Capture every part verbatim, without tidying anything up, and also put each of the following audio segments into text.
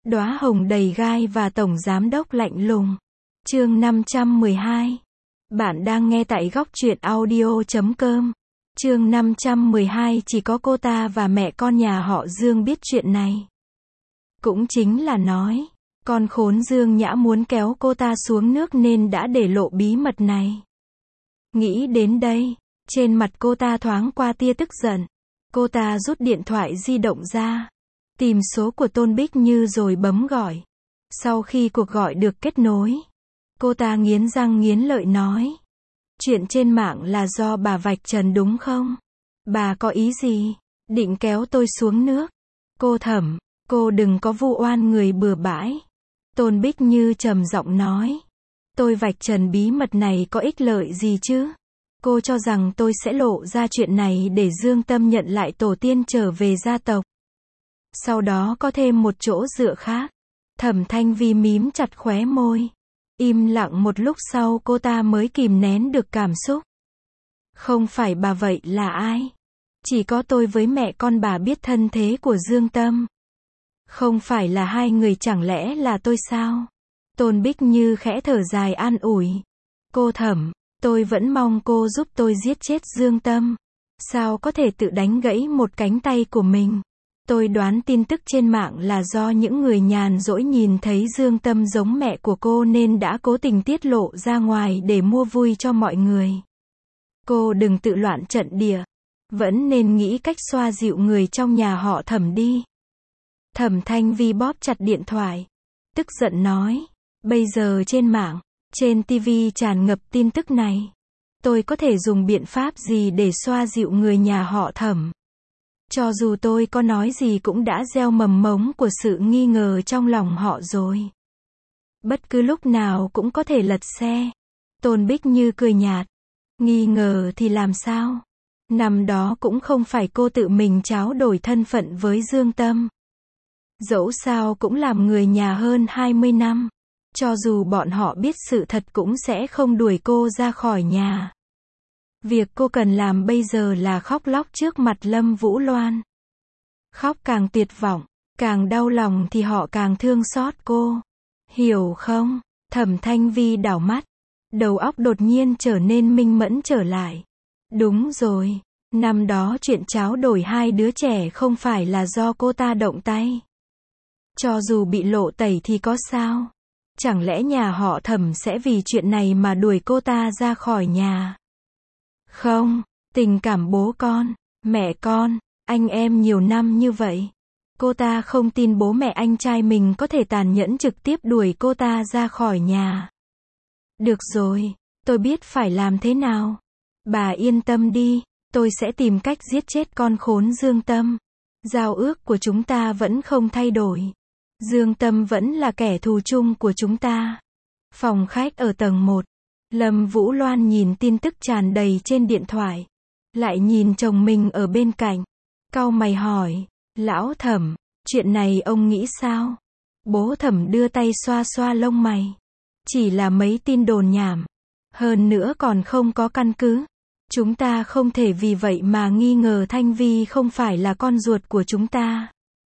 Đóa hồng đầy gai và tổng giám đốc lạnh lùng. Chương năm trăm mười hai. Bạn đang nghe tại góc truyện audio chấm com. Chương năm trăm mười hai, chỉ có cô ta và mẹ con nhà họ Dương biết chuyện này. Cũng chính là nói, con khốn Dương Nhã muốn kéo cô ta xuống nước nên đã để lộ bí mật này. Nghĩ đến đây, trên mặt cô ta thoáng qua tia tức giận. Cô ta rút điện thoại di động ra, tìm số của Tôn Bích Như rồi bấm gọi. Sau khi cuộc gọi được kết nối, cô ta nghiến răng nghiến lợi nói: chuyện trên mạng là do bà vạch trần đúng không? Bà có ý gì? Định kéo tôi xuống nước? Cô Thẩm, cô đừng có vu oan người bừa bãi. Tôn Bích Như trầm giọng nói: tôi vạch trần bí mật này có ích lợi gì chứ? Cô cho rằng tôi sẽ lộ ra chuyện này để Dương Tâm nhận lại tổ tiên trở về gia tộc, sau đó có thêm một chỗ dựa khác. Thẩm Thanh Vi mím chặt khóe môi. Im lặng một lúc sau cô ta mới kìm nén được cảm xúc. Không phải bà vậy là ai? Chỉ có tôi với mẹ con bà biết thân thế của Dương Tâm. Không phải là hai người, chẳng lẽ là tôi sao? Tôn Bích Như khẽ thở dài an ủi. Cô Thẩm, tôi vẫn mong cô giúp tôi giết chết Dương Tâm. Sao có thể tự đánh gãy một cánh tay của mình? Tôi đoán tin tức trên mạng là do những người nhàn rỗi nhìn thấy Dương Tâm giống mẹ của cô nên đã cố tình tiết lộ ra ngoài để mua vui cho mọi người. Cô đừng tự loạn trận địa. Vẫn nên nghĩ cách xoa dịu người trong nhà họ Thẩm đi. Thẩm Thanh Vi bóp chặt điện thoại, tức giận nói: bây giờ trên mạng, trên ti vi tràn ngập tin tức này. Tôi có thể dùng biện pháp gì để xoa dịu người nhà họ Thẩm? Cho dù tôi có nói gì cũng đã gieo mầm mống của sự nghi ngờ trong lòng họ rồi. Bất cứ lúc nào cũng có thể lật xe. Tôn Bích Như cười nhạt. Nghi ngờ thì làm sao? Năm đó cũng không phải cô tự mình tráo đổi thân phận với Dương Tâm. Dẫu sao cũng làm người nhà hơn hai mươi năm. Cho dù bọn họ biết sự thật cũng sẽ không đuổi cô ra khỏi nhà. Việc cô cần làm bây giờ là khóc lóc trước mặt Lâm Vũ Loan. Khóc càng tuyệt vọng, càng đau lòng thì họ càng thương xót cô. Hiểu không? Thẩm Thanh Vi đảo mắt, đầu óc đột nhiên trở nên minh mẫn trở lại. Đúng rồi, năm đó chuyện tráo đổi hai đứa trẻ không phải là do cô ta động tay. Cho dù bị lộ tẩy thì có sao? Chẳng lẽ nhà họ Thẩm sẽ vì chuyện này mà đuổi cô ta ra khỏi nhà? Không, tình cảm bố con, mẹ con, anh em nhiều năm như vậy. Cô ta không tin bố mẹ anh trai mình có thể tàn nhẫn trực tiếp đuổi cô ta ra khỏi nhà. Được rồi, tôi biết phải làm thế nào. Bà yên tâm đi, tôi sẽ tìm cách giết chết con khốn Dương Tâm. Giao ước của chúng ta vẫn không thay đổi. Dương Tâm vẫn là kẻ thù chung của chúng ta. Phòng khách ở tầng một. Lâm Vũ Loan nhìn tin tức tràn đầy trên điện thoại, lại nhìn chồng mình ở bên cạnh, cau mày hỏi: lão Thẩm, chuyện này ông nghĩ sao? Bố Thẩm đưa tay xoa xoa lông mày. Chỉ là mấy tin đồn nhảm, hơn nữa còn không có căn cứ. Chúng ta không thể vì vậy mà nghi ngờ Thanh Vi không phải là con ruột của chúng ta.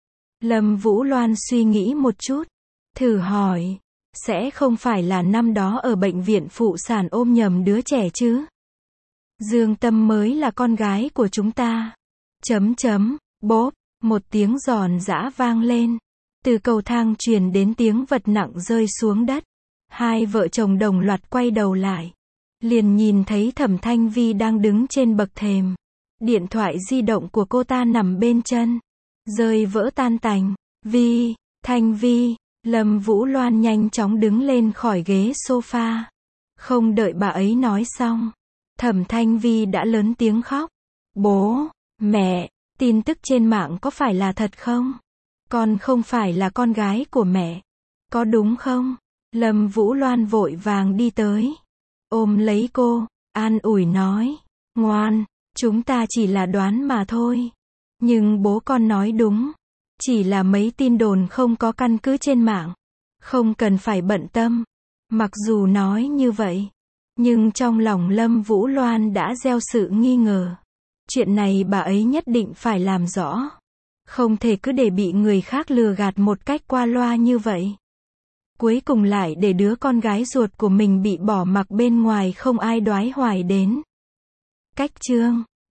Lâm Vũ Loan suy nghĩ một chút, thử hỏi: sẽ không phải là năm đó ở bệnh viện phụ sản ôm nhầm đứa trẻ chứ? Dương Tâm mới là con gái của chúng ta. Chấm chấm, bốp, một tiếng giòn giã vang lên. Từ cầu thang truyền đến tiếng vật nặng rơi xuống đất. Hai vợ chồng đồng loạt quay đầu lại, liền nhìn thấy Thẩm Thanh Vi đang đứng trên bậc thềm. Điện thoại di động của cô ta nằm bên chân, rơi vỡ tan tành. Vi, Thanh Vi. Lâm Vũ Loan nhanh chóng đứng lên khỏi ghế sofa. Không đợi bà ấy nói xong, Thẩm Thanh Vi đã lớn tiếng khóc. Bố, mẹ, tin tức trên mạng có phải là thật không? Con không phải là con gái của mẹ, có đúng không? Lâm Vũ Loan vội vàng đi tới, ôm lấy cô, an ủi nói: ngoan, chúng ta chỉ là đoán mà thôi. Nhưng bố con nói đúng. Chỉ là mấy tin đồn không có căn cứ trên mạng. Không cần phải bận tâm. Mặc dù nói như vậy, nhưng trong lòng Lâm Vũ Loan đã gieo sự nghi ngờ. Chuyện này bà ấy nhất định phải làm rõ. Không thể cứ để bị người khác lừa gạt một cách qua loa như vậy. Cuối cùng lại để đứa con gái ruột của mình bị bỏ mặc bên ngoài không ai đoái hoài đến. Cách chương